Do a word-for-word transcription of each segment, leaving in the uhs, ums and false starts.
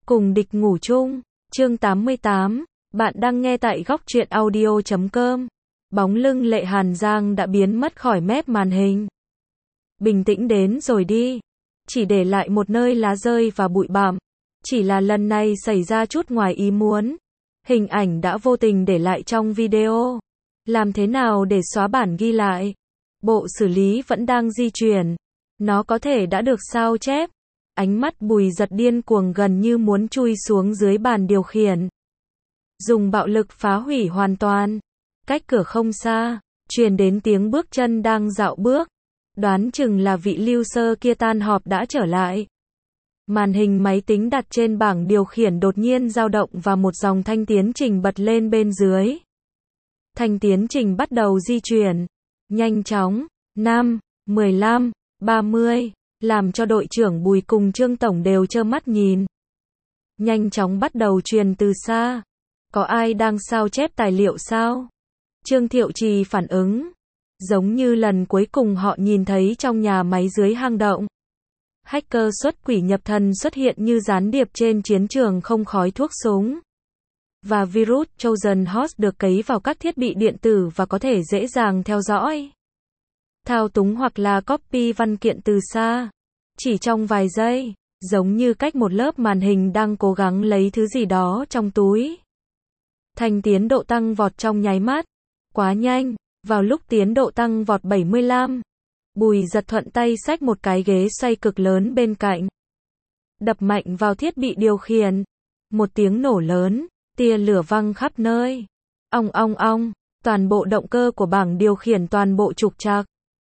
Cùng địch ngủ chung, chương tám mươi tám, bạn đang nghe tại góc truyện audio chấm com. Bóng lưng Lệ Hàn Giang đã biến mất khỏi mép màn hình. Bình tĩnh đến rồi đi, chỉ để lại một nơi lá rơi và bụi bặm. Chỉ là lần này xảy ra chút ngoài ý muốn. Hình ảnh đã vô tình để lại trong video. Làm thế nào để xóa bản ghi lại? Bộ xử lý vẫn đang di chuyển. Nó có thể đã được sao chép. Ánh mắt Bùi Giật điên cuồng gần như muốn chui xuống dưới bàn điều khiển. Dùng bạo lực phá hủy hoàn toàn. Cách cửa không xa, truyền đến tiếng bước chân đang dạo bước. Đoán chừng là vị lưu sơ kia tan họp đã trở lại. Màn hình máy tính đặt trên bảng điều khiển đột nhiên dao động và một dòng thanh tiến trình bật lên bên dưới. Thanh tiến trình bắt đầu di chuyển. Nhanh chóng. năm, mười lăm, ba mươi. Làm cho đội trưởng Bùi cùng Trương Tổng đều trơ mắt nhìn. Nhanh chóng bắt đầu truyền từ xa. Có ai đang sao chép tài liệu sao? Trương Thiệu Trì phản ứng. Giống như lần cuối cùng họ nhìn thấy trong nhà máy dưới hang động. Hacker xuất quỷ nhập thần xuất hiện như gián điệp trên chiến trường không khói thuốc súng. Và virus Trojan Horse được cấy vào các thiết bị điện tử và có thể dễ dàng theo dõi, thao túng hoặc là copy văn kiện từ xa. Chỉ trong vài giây, giống như cách một lớp màn hình đang cố gắng lấy thứ gì đó trong túi. Thành tiến độ tăng vọt trong nháy mắt. Quá nhanh, vào lúc tiến độ tăng vọt bảy mươi lăm. Bùi Giật thuận tay xách một cái ghế xoay cực lớn bên cạnh. Đập mạnh vào thiết bị điều khiển. Một tiếng nổ lớn, tia lửa văng khắp nơi. Ong ong ong, toàn bộ động cơ của bảng điều khiển toàn bộ trục trặc.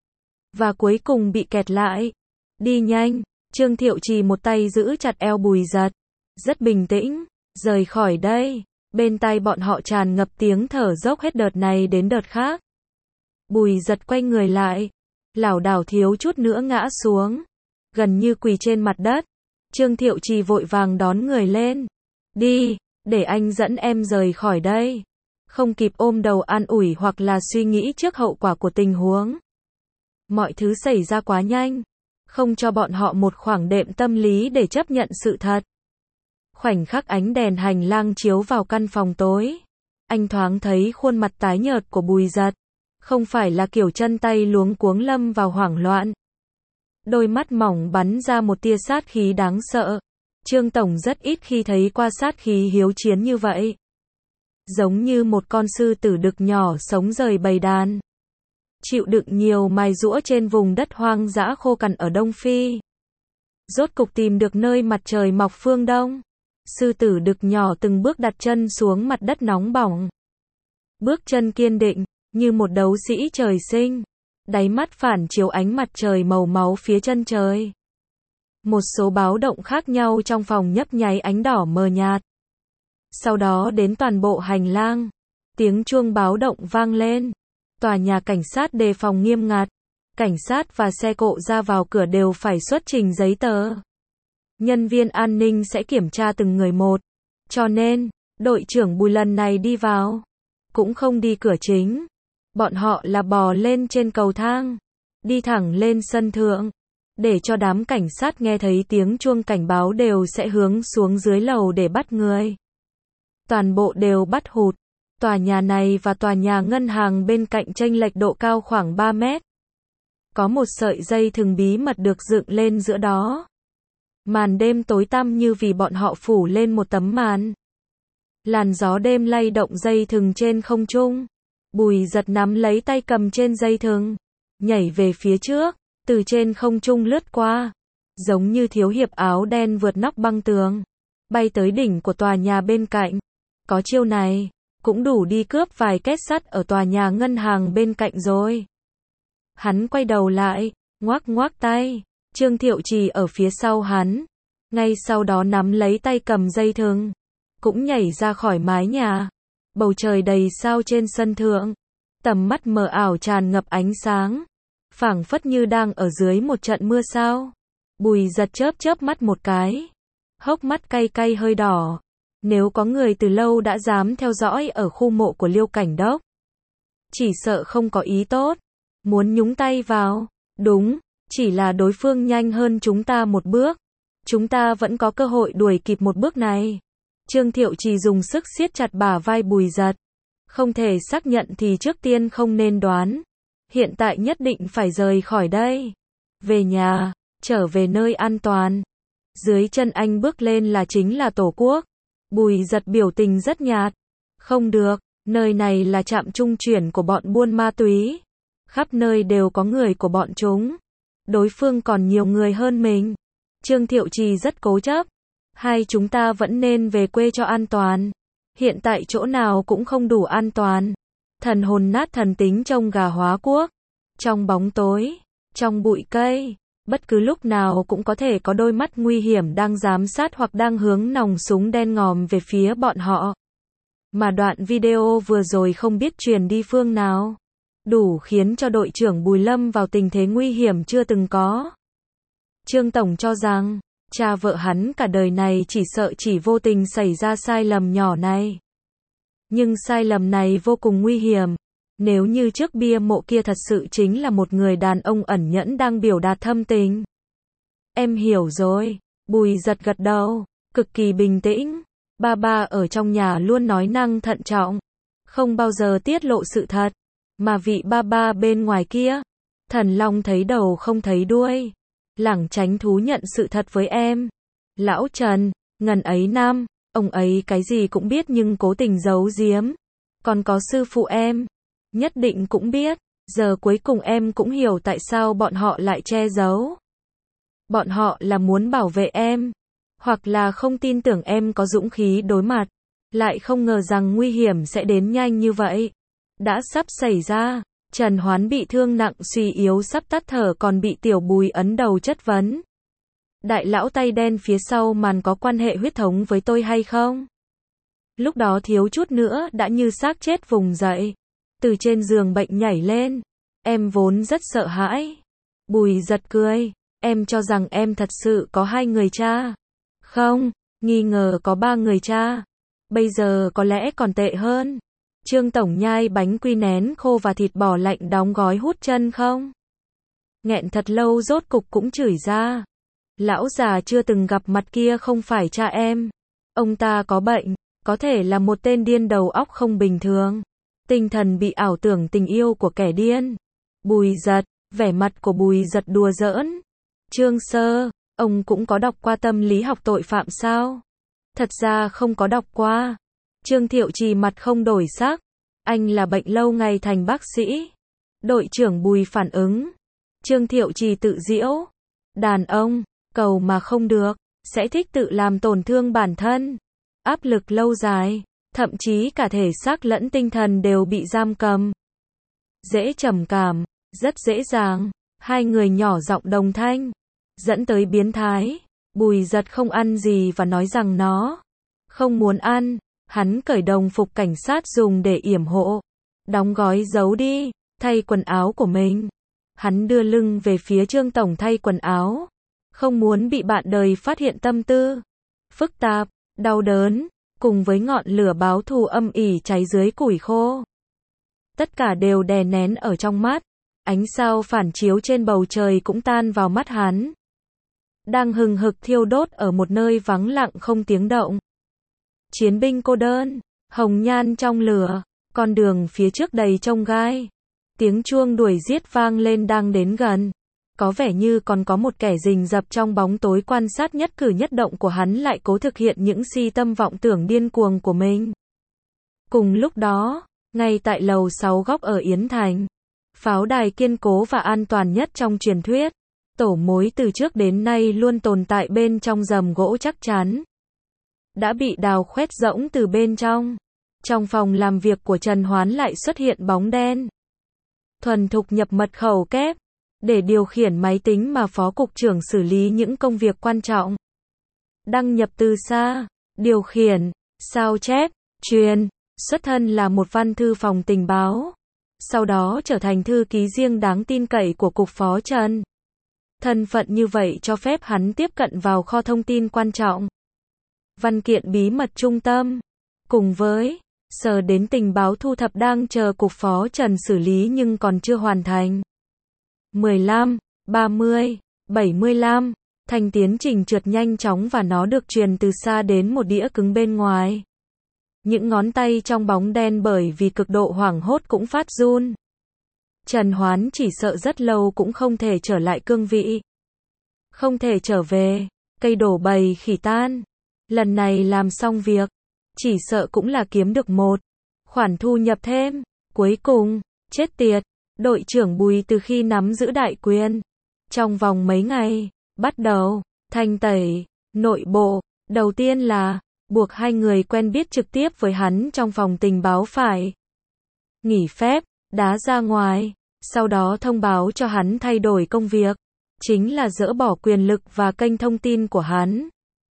Và cuối cùng bị kẹt lại. Đi nhanh, Trương Thiệu Trì một tay giữ chặt eo Bùi Giật. Rất bình tĩnh, rời khỏi đây. Bên tai bọn họ tràn ngập tiếng thở dốc hết đợt này đến đợt khác. Bùi Giật quay người lại. Lảo đảo thiếu chút nữa ngã xuống. Gần như quỳ trên mặt đất. Trương Thiệu Trì vội vàng đón người lên. Đi, để anh dẫn em rời khỏi đây. Không kịp ôm đầu an ủi hoặc là suy nghĩ trước hậu quả của tình huống. Mọi thứ xảy ra quá nhanh. Không cho bọn họ một khoảng đệm tâm lý để chấp nhận sự thật. Khoảnh khắc ánh đèn hành lang chiếu vào căn phòng tối. Anh thoáng thấy khuôn mặt tái nhợt của Bùi Giật. Không phải là kiểu chân tay luống cuống lâm vào hoảng loạn. Đôi mắt mỏng bắn ra một tia sát khí đáng sợ. Trương Tổng rất ít khi thấy qua sát khí hiếu chiến như vậy. Giống như một con sư tử đực nhỏ sống rời bầy đàn. Chịu đựng nhiều mài giũa trên vùng đất hoang dã khô cằn ở Đông Phi. Rốt cục tìm được nơi mặt trời mọc phương Đông. Sư tử đực nhỏ từng bước đặt chân xuống mặt đất nóng bỏng. Bước chân kiên định, như một đấu sĩ trời sinh. Đáy mắt phản chiếu ánh mặt trời màu máu phía chân trời. Một số báo động khác nhau trong phòng nhấp nháy ánh đỏ mờ nhạt. Sau đó đến toàn bộ hành lang. Tiếng chuông báo động vang lên. Tòa nhà cảnh sát đề phòng nghiêm ngặt. Cảnh sát và xe cộ ra vào cửa đều phải xuất trình giấy tờ. Nhân viên an ninh sẽ kiểm tra từng người một. Cho nên, đội trưởng Bùi lần này đi vào. Cũng không đi cửa chính. Bọn họ là bò lên trên cầu thang. Đi thẳng lên sân thượng. Để cho đám cảnh sát nghe thấy tiếng chuông cảnh báo đều sẽ hướng xuống dưới lầu để bắt người. Toàn bộ đều bắt hụt. Tòa nhà này và tòa nhà ngân hàng bên cạnh chênh lệch độ cao khoảng ba mét. Có một sợi dây thừng bí mật được dựng lên giữa đó. Màn đêm tối tăm như vì bọn họ phủ lên một tấm màn. Làn gió đêm lay động dây thừng trên không trung. Bùi Giật nắm lấy tay cầm trên dây thừng. Nhảy về phía trước, từ trên không trung lướt qua. Giống như thiếu hiệp áo đen vượt nóc băng tường. Bay tới đỉnh của tòa nhà bên cạnh. Có chiêu này, cũng đủ đi cướp vài két sắt ở tòa nhà ngân hàng bên cạnh rồi. Hắn quay đầu lại, ngoác ngoác tay. Trương Thiệu Trì ở phía sau hắn. Ngay sau đó nắm lấy tay cầm dây thừng. Cũng nhảy ra khỏi mái nhà. Bầu trời đầy sao trên sân thượng. Tầm mắt mờ ảo tràn ngập ánh sáng. Phảng phất như đang ở dưới một trận mưa sao. Bùi Giật chớp chớp mắt một cái. Hốc mắt cay cay hơi đỏ. Nếu có người từ lâu đã dám theo dõi ở khu mộ của Liêu Cảnh Đốc. Chỉ sợ không có ý tốt. Muốn nhúng tay vào. Đúng, chỉ là đối phương nhanh hơn chúng ta một bước. Chúng ta vẫn có cơ hội đuổi kịp một bước này. Trương Thiệu Trì dùng sức siết chặt bả vai Bùi Giật. Không thể xác nhận thì trước tiên không nên đoán. Hiện tại nhất định phải rời khỏi đây. Về nhà, trở về nơi an toàn. Dưới chân anh bước lên là chính là Tổ quốc. Bùi Giật biểu tình rất nhạt. Không được, nơi này là trạm trung chuyển của bọn buôn ma túy. Khắp nơi đều có người của bọn chúng. Đối phương còn nhiều người hơn mình. Trương Thiệu Trì rất cố chấp. Hai chúng ta vẫn nên về quê cho an toàn. Hiện tại chỗ nào cũng không đủ an toàn. Thần hồn nát thần tính trông gà hóa quốc. Trong bóng tối, trong bụi cây, bất cứ lúc nào cũng có thể có đôi mắt nguy hiểm đang giám sát hoặc đang hướng nòng súng đen ngòm về phía bọn họ. Mà đoạn video vừa rồi không biết truyền đi phương nào. Đủ khiến cho đội trưởng Bùi lâm vào tình thế nguy hiểm chưa từng có. Trương Tổng cho rằng, cha vợ hắn cả đời này chỉ sợ chỉ vô tình xảy ra sai lầm nhỏ này. Nhưng sai lầm này vô cùng nguy hiểm. Nếu như trước bia mộ kia thật sự chính là một người đàn ông ẩn nhẫn đang biểu đạt thâm tình. Em hiểu rồi. Bùi Giật gật đầu, cực kỳ bình tĩnh. Ba ba ở trong nhà luôn nói năng thận trọng, không bao giờ tiết lộ sự thật. Mà vị ba ba bên ngoài kia, thần long thấy đầu không thấy đuôi. Lảng tránh thú nhận sự thật với em. Lão Trần, ngần ấy năm, ông ấy cái gì cũng biết nhưng cố tình giấu giếm. Còn có sư phụ em, nhất định cũng biết. Giờ cuối cùng em cũng hiểu tại sao bọn họ lại che giấu. Bọn họ là muốn bảo vệ em, hoặc là không tin tưởng em có dũng khí đối mặt. Lại không ngờ rằng nguy hiểm sẽ đến nhanh như vậy. Đã sắp xảy ra. Trần Hoán bị thương nặng suy yếu sắp tắt thở còn bị Tiểu Bùi ấn đầu chất vấn. Đại lão tay đen phía sau màn có quan hệ huyết thống với tôi hay không? Lúc đó thiếu chút nữa đã như xác chết vùng dậy. Từ trên giường bệnh nhảy lên. Em vốn rất sợ hãi. Bùi Giật cười. Em cho rằng em thật sự có hai người cha. Không, nghi ngờ có ba người cha. Bây giờ có lẽ còn tệ hơn. Trương Tổng nhai bánh quy nén khô và thịt bò lạnh đóng gói hút chân không? Nghẹn thật lâu rốt cục cũng chửi ra. Lão già chưa từng gặp mặt kia không phải cha em. Ông ta có bệnh, có thể là một tên điên đầu óc không bình thường. Tinh thần bị ảo tưởng tình yêu của kẻ điên. Bùi Giật, vẻ mặt của Bùi Giật đùa giỡn. Trương Sơ, ông cũng có đọc qua tâm lý học tội phạm sao? Thật ra không có đọc qua. Trương Thiệu Trì mặt không đổi sắc. Anh là bệnh lâu ngày thành bác sĩ. Đội trưởng Bùi phản ứng. Trương Thiệu Trì tự giễu. Đàn ông, cầu mà không được, sẽ thích tự làm tổn thương bản thân. Áp lực lâu dài, thậm chí cả thể xác lẫn tinh thần đều bị giam cầm. Dễ trầm cảm, rất dễ dàng. Hai người nhỏ giọng đồng thanh. Dẫn tới biến thái. Bùi Giật không ăn gì và nói rằng nó không muốn ăn. Hắn cởi đồng phục cảnh sát dùng để yểm hộ. Đóng gói giấu đi, thay quần áo của mình. Hắn đưa lưng về phía Trương Tổng thay quần áo. Không muốn bị bạn đời phát hiện tâm tư phức tạp, đau đớn, cùng với ngọn lửa báo thù âm ỉ cháy dưới củi khô. Tất cả đều đè nén ở trong mắt. Ánh sao phản chiếu trên bầu trời cũng tan vào mắt hắn. Đang hừng hực thiêu đốt ở một nơi vắng lặng không tiếng động. Chiến binh cô đơn, hồng nhan trong lửa, con đường phía trước đầy chông gai. Tiếng chuông đuổi giết vang lên đang đến gần. Có vẻ như còn có một kẻ rình rập trong bóng tối quan sát nhất cử nhất động của hắn lại cố thực hiện những si tâm vọng tưởng điên cuồng của mình. Cùng lúc đó, ngay tại lầu sáu góc ở Yến Thành, pháo đài kiên cố và an toàn nhất trong truyền thuyết, tổ mối từ trước đến nay luôn tồn tại bên trong rầm gỗ chắc chắn. Đã bị đào khoét rỗng từ bên trong. Trong phòng làm việc của Trần Hoán lại xuất hiện bóng đen. Thuần thục nhập mật khẩu kép. Để điều khiển máy tính mà phó cục trưởng xử lý những công việc quan trọng. Đăng nhập từ xa. Điều khiển. Sao chép. Truyền. Xuất thân là một văn thư phòng tình báo. Sau đó trở thành thư ký riêng đáng tin cậy của cục phó Trần. Thân phận như vậy cho phép hắn tiếp cận vào kho thông tin quan trọng. Văn kiện bí mật trung tâm. Cùng với sở đến tình báo thu thập đang chờ cục phó Trần xử lý nhưng còn chưa hoàn thành. mười lăm, ba mươi, bảy mươi lăm. Thành tiến trình trượt nhanh chóng và nó được truyền từ xa đến một đĩa cứng bên ngoài. Những ngón tay trong bóng đen bởi vì cực độ hoảng hốt cũng phát run. Trần Hoán chỉ sợ rất lâu cũng không thể trở lại cương vị. Không thể trở về, cây đổ bầy khỉ tan. Lần này làm xong việc, chỉ sợ cũng là kiếm được một khoản thu nhập thêm. Cuối cùng, chết tiệt, đội trưởng Bùi từ khi nắm giữ đại quyền. Trong vòng mấy ngày, bắt đầu thanh tẩy nội bộ. Đầu tiên là buộc hai người quen biết trực tiếp với hắn trong phòng tình báo phải nghỉ phép, đá ra ngoài, sau đó thông báo cho hắn thay đổi công việc, chính là dỡ bỏ quyền lực và kênh thông tin của hắn.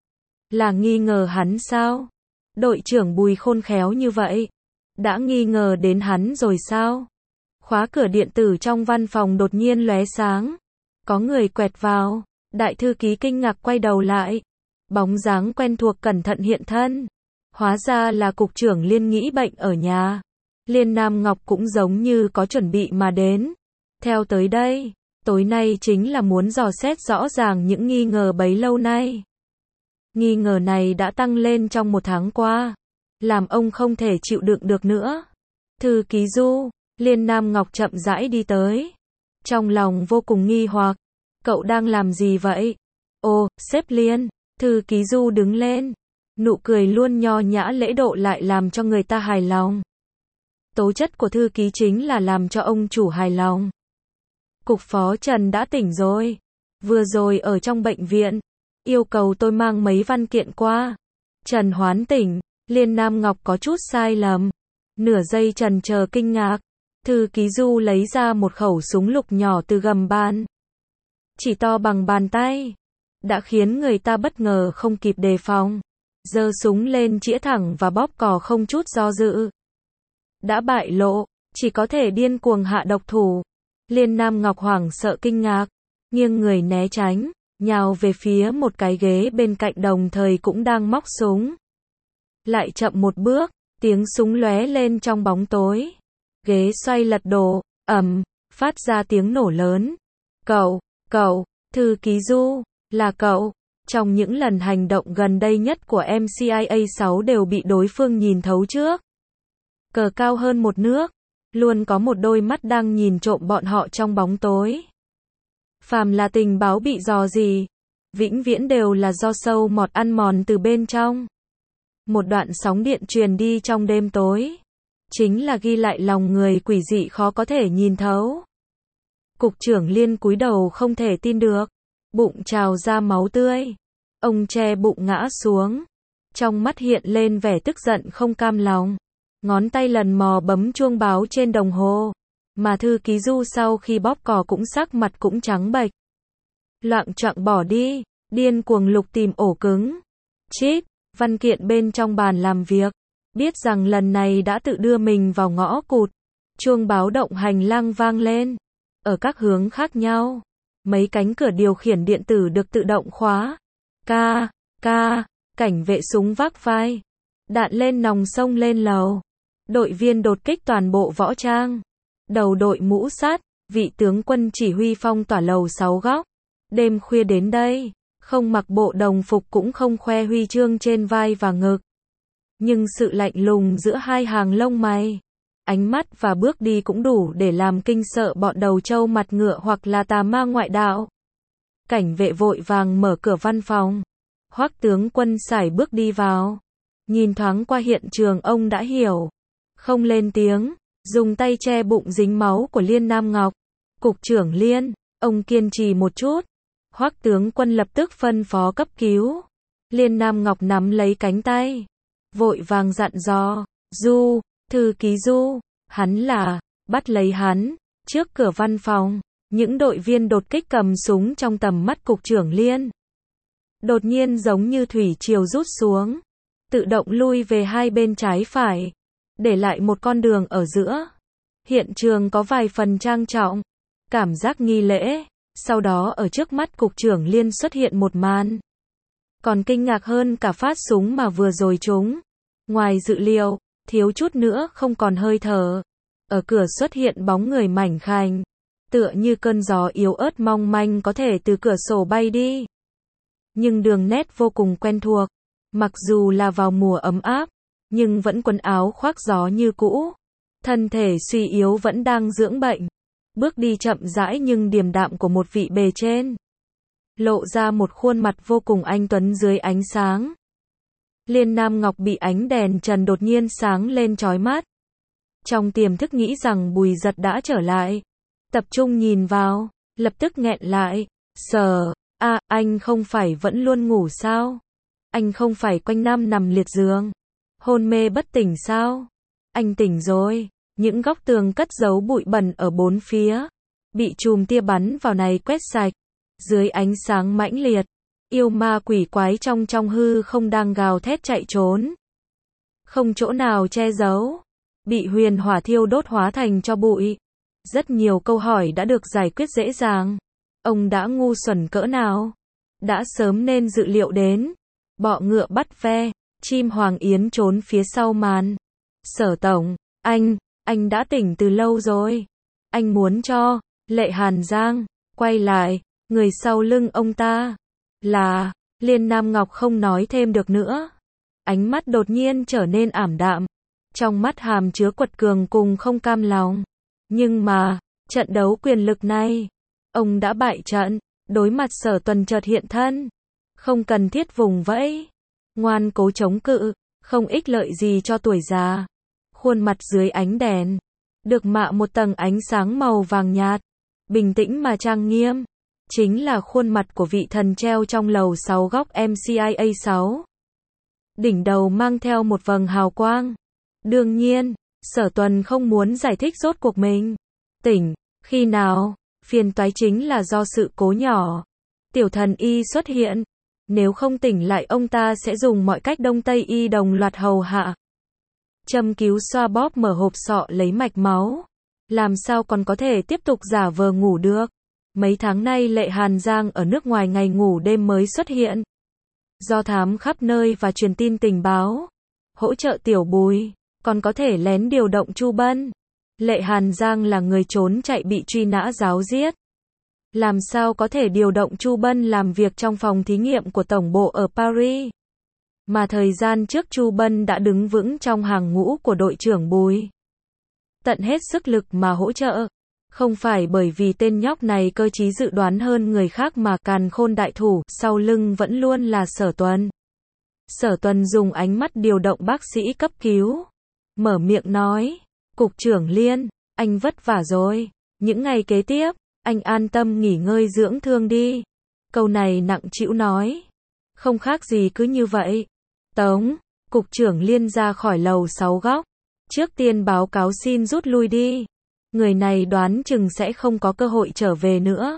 Là nghi ngờ hắn sao? Đội trưởng Bùi khôn khéo như vậy, đã nghi ngờ đến hắn rồi sao? Khóa cửa điện tử trong văn phòng đột nhiên lóe sáng, có người quẹt vào, đại thư ký kinh ngạc quay đầu lại. Bóng dáng quen thuộc cẩn thận hiện thân. Hóa ra là cục trưởng Liên nghĩ bệnh ở nhà. Liên Nam Ngọc cũng giống như có chuẩn bị mà đến. Theo tới đây, tối nay chính là muốn dò xét rõ ràng những nghi ngờ bấy lâu nay. Nghi ngờ này đã tăng lên trong một tháng qua, làm ông không thể chịu đựng được nữa. Thư ký Du, Liên Nam Ngọc chậm rãi đi tới. Trong lòng vô cùng nghi hoặc, cậu đang làm gì vậy? Ồ, sếp Liên. Thư ký Du đứng lên, nụ cười luôn nho nhã lễ độ lại làm cho người ta hài lòng. Tố chất của thư ký chính là làm cho ông chủ hài lòng. Cục phó Trần đã tỉnh rồi, vừa rồi ở trong bệnh viện, yêu cầu tôi mang mấy văn kiện qua. Trần Hoán tỉnh, Liên Nam Ngọc có chút sai lầm. Nửa giây trần chờ kinh ngạc, thư ký Du lấy ra một khẩu súng lục nhỏ từ gầm bàn. Chỉ to bằng bàn tay. Đã khiến người ta bất ngờ không kịp đề phòng. Giơ súng lên chĩa thẳng và bóp cò không chút do dự. Đã bại lộ, chỉ có thể điên cuồng hạ độc thủ. Liên Nam Ngọc hoảng sợ kinh ngạc, nghiêng người né tránh, nhào về phía một cái ghế bên cạnh đồng thời cũng đang móc súng. Lại chậm một bước, tiếng súng lóe lên trong bóng tối. Ghế xoay lật đổ, ầm, phát ra tiếng nổ lớn. Cậu, cậu, thư ký Du. Là cậu, trong những lần hành động gần đây nhất của em xê i a sáu đều bị đối phương nhìn thấu trước. Cờ cao hơn một nước, luôn có một đôi mắt đang nhìn trộm bọn họ trong bóng tối. Phàm là tình báo bị dò gì, vĩnh viễn đều là do sâu mọt ăn mòn từ bên trong. Một đoạn sóng điện truyền đi trong đêm tối, chính là ghi lại lòng người quỷ dị khó có thể nhìn thấu. Cục trưởng Liên cúi đầu không thể tin được. Bụng trào ra máu tươi. Ông che bụng ngã xuống. Trong mắt hiện lên vẻ tức giận không cam lòng. Ngón tay lần mò bấm chuông báo trên đồng hồ. Mà thư ký Du sau khi bóp cò cũng sắc mặt cũng trắng bệch. Loạng choạng bỏ đi, điên cuồng lục tìm ổ cứng. Chip, văn kiện bên trong bàn làm việc. Biết rằng lần này đã tự đưa mình vào ngõ cụt. Chuông báo động hành lang vang lên. Ở các hướng khác nhau. Mấy cánh cửa điều khiển điện tử được tự động khóa. Ca, ca, cảnh vệ súng vác vai. Đạn lên nòng xông lên lầu. Đội viên đột kích toàn bộ võ trang. Đầu đội mũ sắt, vị tướng quân chỉ huy phong tỏa lầu sáu góc. Đêm khuya đến đây, không mặc bộ đồng phục cũng không khoe huy chương trên vai và ngực. Nhưng sự lạnh lùng giữa hai hàng lông mày, ánh mắt và bước đi cũng đủ để làm kinh sợ bọn đầu trâu mặt ngựa hoặc là tà ma ngoại đạo. Cảnh vệ vội vàng mở cửa văn phòng. Hoắc tướng quân sải bước đi vào. Nhìn thoáng qua hiện trường ông đã hiểu. Không lên tiếng, dùng tay che bụng dính máu của Liên Nam Ngọc. Cục trưởng Liên, ông kiên trì một chút. Hoắc tướng quân lập tức phân phó cấp cứu. Liên Nam Ngọc nắm lấy cánh tay. Vội vàng dặn dò, Du, thư ký Du, hắn là, bắt lấy hắn. Trước cửa văn phòng, những đội viên đột kích cầm súng trong tầm mắt cục trưởng Liên. Đột nhiên giống như thủy triều rút xuống. Tự động lui về hai bên trái phải. Để lại một con đường ở giữa. Hiện trường có vài phần trang trọng. Cảm giác nghi lễ. Sau đó ở trước mắt cục trưởng Liên xuất hiện một màn. Còn kinh ngạc hơn cả phát súng mà vừa rồi trúng. Ngoài dự liệu, thiếu chút nữa không còn hơi thở. Ở cửa xuất hiện bóng người mảnh khảnh. Tựa như cơn gió yếu ớt mong manh có thể từ cửa sổ bay đi. nhưng đường nét vô cùng quen thuộc. Mặc dù là vào mùa ấm áp, nhưng vẫn quần áo khoác gió như cũ. Thân thể suy yếu vẫn đang dưỡng bệnh. Bước đi chậm rãi nhưng điềm đạm của một vị bề trên. Lộ ra một khuôn mặt vô cùng anh tuấn dưới ánh sáng. Liên Nam Ngọc bị ánh đèn trần đột nhiên sáng lên chói mắt. Trong tiềm thức nghĩ rằng Bùi Giật đã trở lại. Tập trung nhìn vào, lập tức nghẹn lại. Sờ, a, anh không phải vẫn luôn ngủ sao? Anh không phải quanh năm nằm liệt giường, hôn mê bất tỉnh sao? Anh tỉnh rồi. Những góc tường cất giấu bụi bẩn ở bốn phía, bị chùm tia bắn vào này quét sạch. Dưới ánh sáng mãnh liệt, yêu ma quỷ quái trong trong hư không đang gào thét chạy trốn. Không chỗ nào che giấu, bị huyền hỏa thiêu đốt hóa thành cho bụi. Rất nhiều câu hỏi đã được giải quyết dễ dàng. Ông đã ngu xuẩn cỡ nào? Đã sớm nên dự liệu đến. Bọ ngựa bắt ve, chim hoàng yến trốn phía sau màn. Sở tổng, anh, anh đã tỉnh từ lâu rồi. Anh muốn cho Lệ Hàn Giang quay lại. Người sau lưng ông ta là Liên Nam Ngọc không nói thêm được nữa. Ánh mắt đột nhiên trở nên ảm đạm. Trong mắt hàm chứa quật cường cùng không cam lòng. Nhưng mà, trận đấu quyền lực này, ông đã bại trận. Đối mặt Sở Tuần chợt hiện thân. Không cần thiết vùng vẫy. Ngoan cố chống cự, không ích lợi gì cho tuổi già. Khuôn mặt dưới ánh đèn, được mạ một tầng ánh sáng màu vàng nhạt. Bình tĩnh mà trang nghiêm. Chính là khuôn mặt của vị thần treo trong lầu sáu góc em xê i a sáu. Đỉnh đầu mang theo một vầng hào quang. Đương nhiên, Sở Tuần không muốn giải thích rốt cuộc mình tỉnh khi nào. Phiền toái chính là do sự cố nhỏ. Tiểu thần y xuất hiện. Nếu không tỉnh lại ông ta sẽ dùng mọi cách đông tây y đồng loạt hầu hạ. Châm cứu xoa bóp mở hộp sọ lấy mạch máu. Làm sao còn có thể tiếp tục giả vờ ngủ được. Mấy tháng nay Lệ Hàn Giang ở nước ngoài ngày ngủ đêm mới xuất hiện. Do thám khắp nơi và truyền tin tình báo. Hỗ trợ Tiểu Bùi. Còn có thể lén điều động Chu Bân. Lệ Hàn Giang là người trốn chạy bị truy nã giáo giết. Làm sao có thể điều động Chu Bân làm việc trong phòng thí nghiệm của tổng bộ ở Paris. Mà thời gian trước Chu Bân đã đứng vững trong hàng ngũ của đội trưởng Bùi. Tận hết sức lực mà hỗ trợ. Không phải bởi vì tên nhóc này cơ trí dự đoán hơn người khác mà càn khôn đại thủ, sau lưng vẫn luôn là Sở Tuần. Sở Tuần dùng ánh mắt điều động bác sĩ cấp cứu. Mở miệng nói, Cục trưởng Liên, anh vất vả rồi. Những ngày kế tiếp, anh an tâm nghỉ ngơi dưỡng thương đi. Câu này nặng trĩu nói. Không khác gì cứ như vậy. Tống, Cục trưởng Liên ra khỏi lầu sáu góc. Trước tiên báo cáo xin rút lui đi. Người này đoán chừng sẽ không có cơ hội trở về nữa.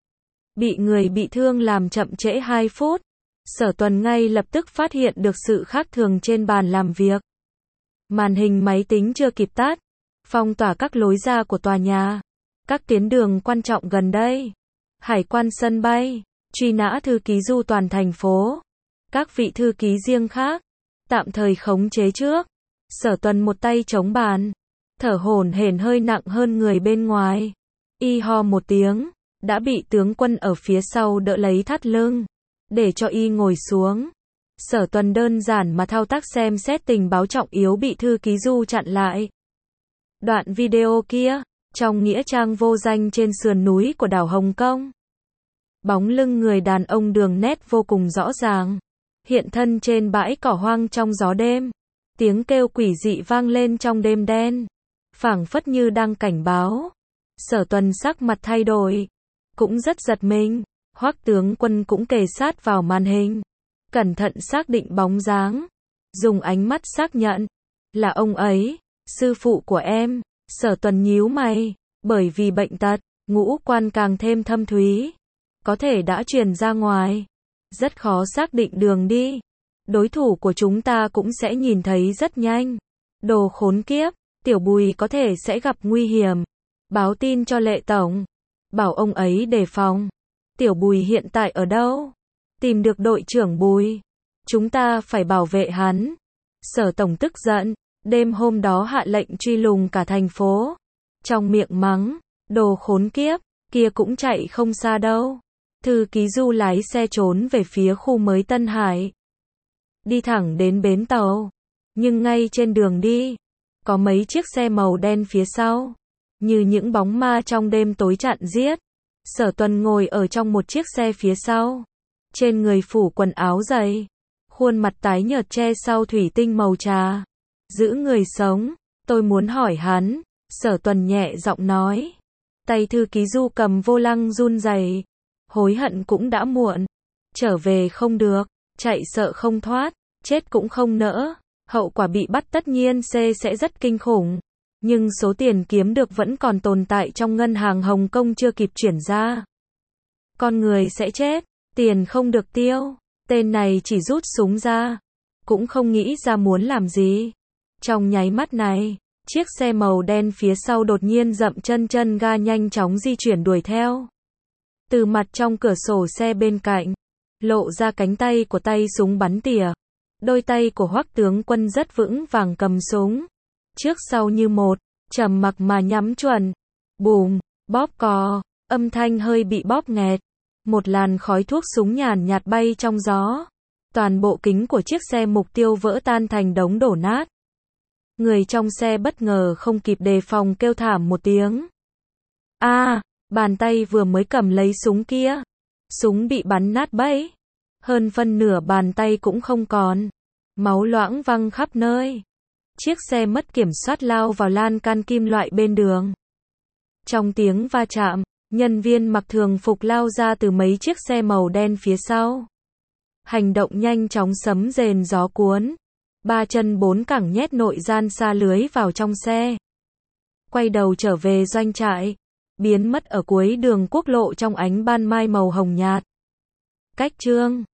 Bị người bị thương làm chậm trễ hai phút. Sở Tuần ngay lập tức phát hiện được sự khác thường trên bàn làm việc. Màn hình máy tính chưa kịp tắt. Phong tỏa các lối ra của tòa nhà. Các tuyến đường quan trọng gần đây. Hải quan sân bay. Truy nã thư ký du toàn thành phố. Các vị thư ký riêng khác. Tạm thời khống chế trước. Sở Tuần một tay chống bàn. Thở hổn hển hơi nặng hơn người bên ngoài. Y ho một tiếng. Đã bị tướng quân ở phía sau đỡ lấy thắt lưng. Để cho y ngồi xuống. Sở Tuần đơn giản mà thao tác xem xét tình báo trọng yếu bị thư ký du chặn lại. Đoạn video kia. Trong nghĩa trang vô danh trên sườn núi của đảo Hồng Kông. Bóng lưng người đàn ông đường nét vô cùng rõ ràng. Hiện thân trên bãi cỏ hoang trong gió đêm. Tiếng kêu quỷ dị vang lên trong đêm đen. Phảng phất như đang cảnh báo. Sở Tuần sắc mặt thay đổi. Cũng rất giật mình. Hoắc tướng quân cũng kề sát vào màn hình. Cẩn thận xác định bóng dáng. Dùng ánh mắt xác nhận. Là ông ấy, sư phụ của em. Sở Tuần nhíu mày. Bởi vì bệnh tật, ngũ quan càng thêm thâm thúy. Có thể đã truyền ra ngoài. Rất khó xác định đường đi. Đối thủ của chúng ta cũng sẽ nhìn thấy rất nhanh. Đồ khốn kiếp. Tiểu Bùi có thể sẽ gặp nguy hiểm. Báo tin cho Lệ Tổng. Bảo ông ấy đề phòng. Tiểu Bùi hiện tại ở đâu? Tìm được đội trưởng Bùi. Chúng ta phải bảo vệ hắn. Sở Tổng tức giận. Đêm hôm đó hạ lệnh truy lùng cả thành phố. Trong miệng mắng. Đồ khốn kiếp. Kia cũng chạy không xa đâu. Thư ký Du lái xe trốn về phía khu mới Tân Hải. Đi thẳng đến bến tàu. Nhưng ngay trên đường đi, có mấy chiếc xe màu đen phía sau. Như những bóng ma trong đêm tối chặn giết. Sở Tuần ngồi ở trong một chiếc xe phía sau. Trên người phủ quần áo dày. Khuôn mặt tái nhợt che sau thủy tinh màu trà. Giữ người sống. Tôi muốn hỏi hắn. Sở Tuần nhẹ giọng nói. Tay thư ký Du cầm vô lăng run rẩy. Hối hận cũng đã muộn. Trở về không được. Chạy sợ không thoát. Chết cũng không nỡ. Hậu quả bị bắt tất nhiên C sẽ rất kinh khủng. Nhưng số tiền kiếm được vẫn còn tồn tại trong ngân hàng Hồng Kông chưa kịp chuyển ra. Con người sẽ chết. Tiền không được tiêu. Tên này chỉ rút súng ra. Cũng không nghĩ ra muốn làm gì. Trong nháy mắt này, chiếc xe màu đen phía sau đột nhiên dậm chân chân ga nhanh chóng di chuyển đuổi theo. Từ mặt trong cửa sổ xe bên cạnh, lộ ra cánh tay của tay súng bắn tỉa. Đôi tay của Hoắc tướng quân rất vững vàng cầm súng. Trước sau như một, trầm mặc mà nhắm chuẩn. Bùm, bóp cò, âm thanh hơi bị bóp nghẹt. Một làn khói thuốc súng nhàn nhạt bay trong gió. Toàn bộ kính của chiếc xe mục tiêu vỡ tan thành đống đổ nát. Người trong xe bất ngờ không kịp đề phòng kêu thảm một tiếng. A, à, bàn tay vừa mới cầm lấy súng kia. Súng bị bắn nát bẫy. Hơn phân nửa bàn tay cũng không còn. Máu loãng văng khắp nơi. Chiếc xe mất kiểm soát lao vào lan can kim loại bên đường. Trong tiếng va chạm, nhân viên mặc thường phục lao ra từ mấy chiếc xe màu đen phía sau. Hành động nhanh chóng sấm rền gió cuốn. Ba chân bốn cẳng nhét nội gian xa lưới vào trong xe. Quay đầu trở về doanh trại. Biến mất ở cuối đường quốc lộ trong ánh ban mai màu hồng nhạt. Cách chương